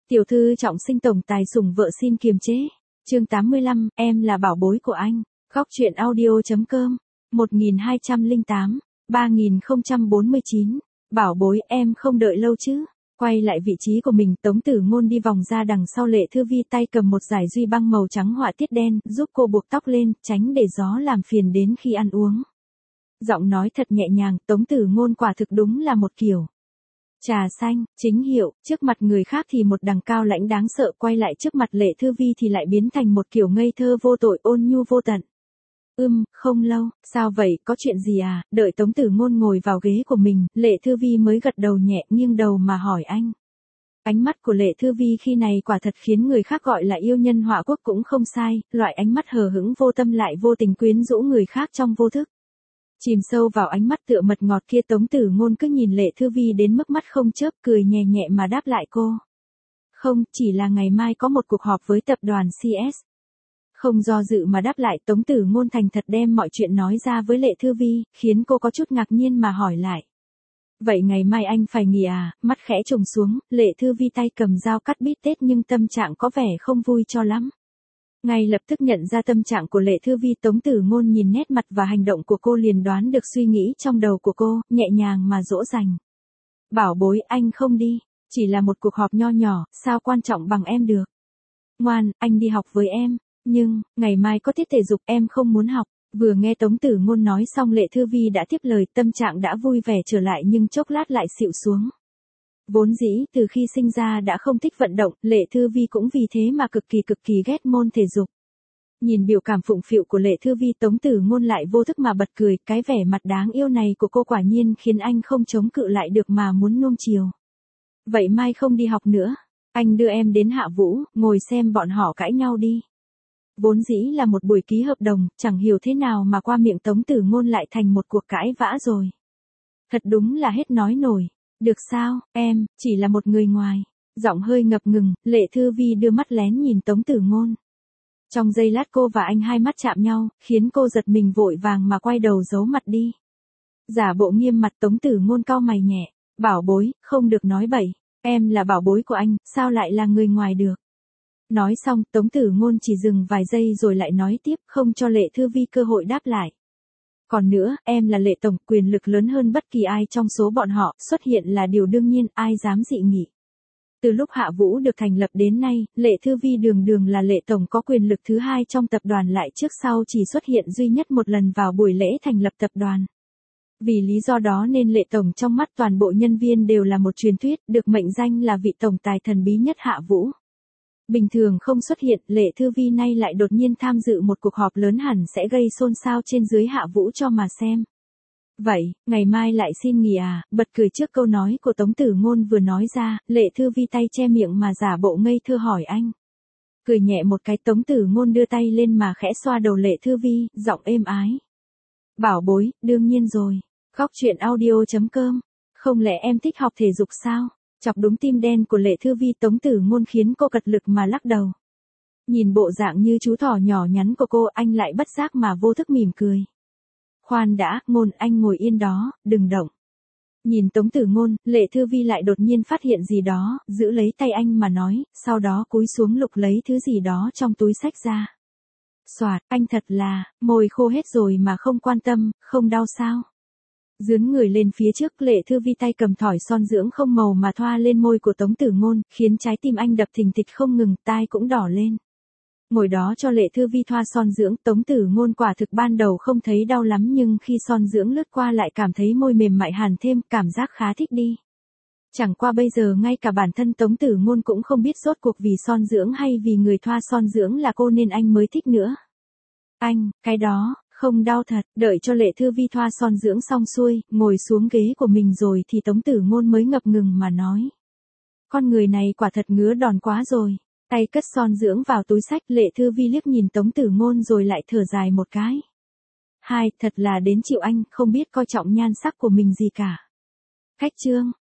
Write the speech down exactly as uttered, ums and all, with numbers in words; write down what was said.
Tiểu thư trọng sinh tổng tài sủng vợ xin kiềm chế. Chương tám mươi lăm, em là bảo bối của anh. Góc truyện audio.com. một nghìn hai trăm lẻ tám, ba nghìn không trăm bốn mươi chín. Bảo bối, em không đợi lâu chứ. Quay lại vị trí của mình, Tống Tử Ngôn đi vòng ra đằng sau Lệ Thư Vi, tay cầm một dải duy băng màu trắng họa tiết đen, giúp cô buộc tóc lên, tránh để gió làm phiền đến khi ăn uống. Giọng nói thật nhẹ nhàng, Tống Tử Ngôn quả thực đúng là một kiểu trà xanh, chính hiệu, trước mặt người khác thì một đằng cao lãnh đáng sợ, quay lại trước mặt Lệ Thư Vi thì lại biến thành một kiểu ngây thơ vô tội, ôn nhu vô tận. Ưm, không lâu, sao vậy, có chuyện gì à? Đợi Tống Tử Ngôn ngồi vào ghế của mình, Lệ Thư Vi mới gật đầu nhẹ, nghiêng đầu mà hỏi anh. Ánh mắt của Lệ Thư Vi khi này quả thật khiến người khác gọi là yêu nhân họa quốc cũng không sai, loại ánh mắt hờ hững vô tâm lại vô tình quyến rũ người khác trong vô thức. Chìm sâu vào ánh mắt tựa mật ngọt kia, Tống Tử Ngôn cứ nhìn Lệ Thư Vi đến mức mắt không chớp, cười nhẹ nhẹ mà đáp lại cô. Không, chỉ là ngày mai có một cuộc họp với tập đoàn xê ét. Không do dự mà đáp lại, Tống Tử Ngôn thành thật đem mọi chuyện nói ra với Lệ Thư Vi, khiến cô có chút ngạc nhiên mà hỏi lại. Vậy ngày mai anh phải nghỉ à? Mắt khẽ trùng xuống, Lệ Thư Vi tay cầm dao cắt bít tết nhưng tâm trạng có vẻ không vui cho lắm. Ngay lập tức nhận ra tâm trạng của Lệ Thư Vi, Tống Tử Ngôn nhìn nét mặt và hành động của cô liền đoán được suy nghĩ trong đầu của cô, nhẹ nhàng mà dỗ dành. Bảo bối, anh không đi, chỉ là một cuộc họp nho nhỏ, sao quan trọng bằng em được. Ngoan, anh đi học với em, nhưng, ngày mai có tiết thể dục, em không muốn học. Vừa nghe Tống Tử Ngôn nói xong, Lệ Thư Vi đã tiếp lời, tâm trạng đã vui vẻ trở lại nhưng chốc lát lại xịu xuống. Vốn dĩ, từ khi sinh ra đã không thích vận động, Lệ Thư Vi cũng vì thế mà cực kỳ cực kỳ ghét môn thể dục. Nhìn biểu cảm phụng phịu của Lệ Thư Vi, Tống Tử Ngôn lại vô thức mà bật cười, cái vẻ mặt đáng yêu này của cô quả nhiên khiến anh không chống cự lại được mà muốn nuông chiều. Vậy mai không đi học nữa, anh đưa em đến Hạ Vũ, ngồi xem bọn họ cãi nhau đi. Vốn dĩ là một buổi ký hợp đồng, chẳng hiểu thế nào mà qua miệng Tống Tử Ngôn lại thành một cuộc cãi vã rồi. Thật đúng là hết nói nổi. Được sao, em, chỉ là một người ngoài. Giọng hơi ngập ngừng, Lệ Thư Vi đưa mắt lén nhìn Tống Tử Ngôn. Trong giây lát cô và anh hai mắt chạm nhau, khiến cô giật mình vội vàng mà quay đầu giấu mặt đi. Giả bộ nghiêm mặt, Tống Tử Ngôn cau mày nhẹ. Bảo bối, không được nói bậy. Em là bảo bối của anh, sao lại là người ngoài được. Nói xong, Tống Tử Ngôn chỉ dừng vài giây rồi lại nói tiếp, không cho Lệ Thư Vi cơ hội đáp lại. Còn nữa, em là Lệ Tổng, quyền lực lớn hơn bất kỳ ai trong số bọn họ, xuất hiện là điều đương nhiên, ai dám dị nghị. Từ lúc Hạ Vũ được thành lập đến nay, Lệ Thư Vi đường đường là Lệ Tổng có quyền lực thứ hai trong tập đoàn, lại trước sau chỉ xuất hiện duy nhất một lần vào buổi lễ thành lập tập đoàn. Vì lý do đó nên Lệ Tổng trong mắt toàn bộ nhân viên đều là một truyền thuyết, được mệnh danh là vị tổng tài thần bí nhất Hạ Vũ. Bình thường không xuất hiện, Lệ Thư Vi nay lại đột nhiên tham dự một cuộc họp lớn hẳn sẽ gây xôn xao trên dưới Hạ Vũ cho mà xem. Vậy, ngày mai lại xin nghỉ à? Bật cười trước câu nói của Tống Tử Ngôn vừa nói ra, Lệ Thư Vi tay che miệng mà giả bộ ngây thơ hỏi anh. Cười nhẹ một cái, Tống Tử Ngôn đưa tay lên mà khẽ xoa đầu Lệ Thư Vi, giọng êm ái. Bảo bối, đương nhiên rồi. Góc truyện audio.com. Không lẽ em thích học thể dục sao? Chọc đúng tim đen của Lệ Thư Vi, Tống Tử Ngôn khiến cô cật lực mà lắc đầu. Nhìn bộ dạng như chú thỏ nhỏ nhắn của cô, anh lại bất giác mà vô thức mỉm cười. Khoan đã, Ngôn, anh ngồi yên đó, đừng động. Nhìn Tống Tử Ngôn, Lệ Thư Vi lại đột nhiên phát hiện gì đó, giữ lấy tay anh mà nói, sau đó cúi xuống lục lấy thứ gì đó trong túi xách ra. Xoạt, anh thật là, môi khô hết rồi mà không quan tâm, không đau sao? Dướn người lên phía trước, Lệ Thư Vi tay cầm thỏi son dưỡng không màu mà thoa lên môi của Tống Tử Ngôn, khiến trái tim anh đập thình thịch không ngừng, tai cũng đỏ lên. Ngồi đó cho Lệ Thư Vi thoa son dưỡng, Tống Tử Ngôn quả thực ban đầu không thấy đau lắm nhưng khi son dưỡng lướt qua lại cảm thấy môi mềm mại hẳn thêm, cảm giác khá thích đi. Chẳng qua bây giờ ngay cả bản thân Tống Tử Ngôn cũng không biết rốt cuộc vì son dưỡng hay vì người thoa son dưỡng là cô nên anh mới thích nữa. Anh, cái đó, không đau thật. Đợi cho Lệ Thư Vi thoa son dưỡng xong xuôi, ngồi xuống ghế của mình rồi thì Tống Tử Ngôn mới ngập ngừng mà nói. Con người này quả thật ngứa đòn quá rồi. Tay cất son dưỡng vào túi xách, Lệ Thư Vi liếc nhìn Tống Tử Ngôn rồi lại thở dài một cái. Hai, thật là đến chịu anh, không biết coi trọng nhan sắc của mình gì cả. Khách chương.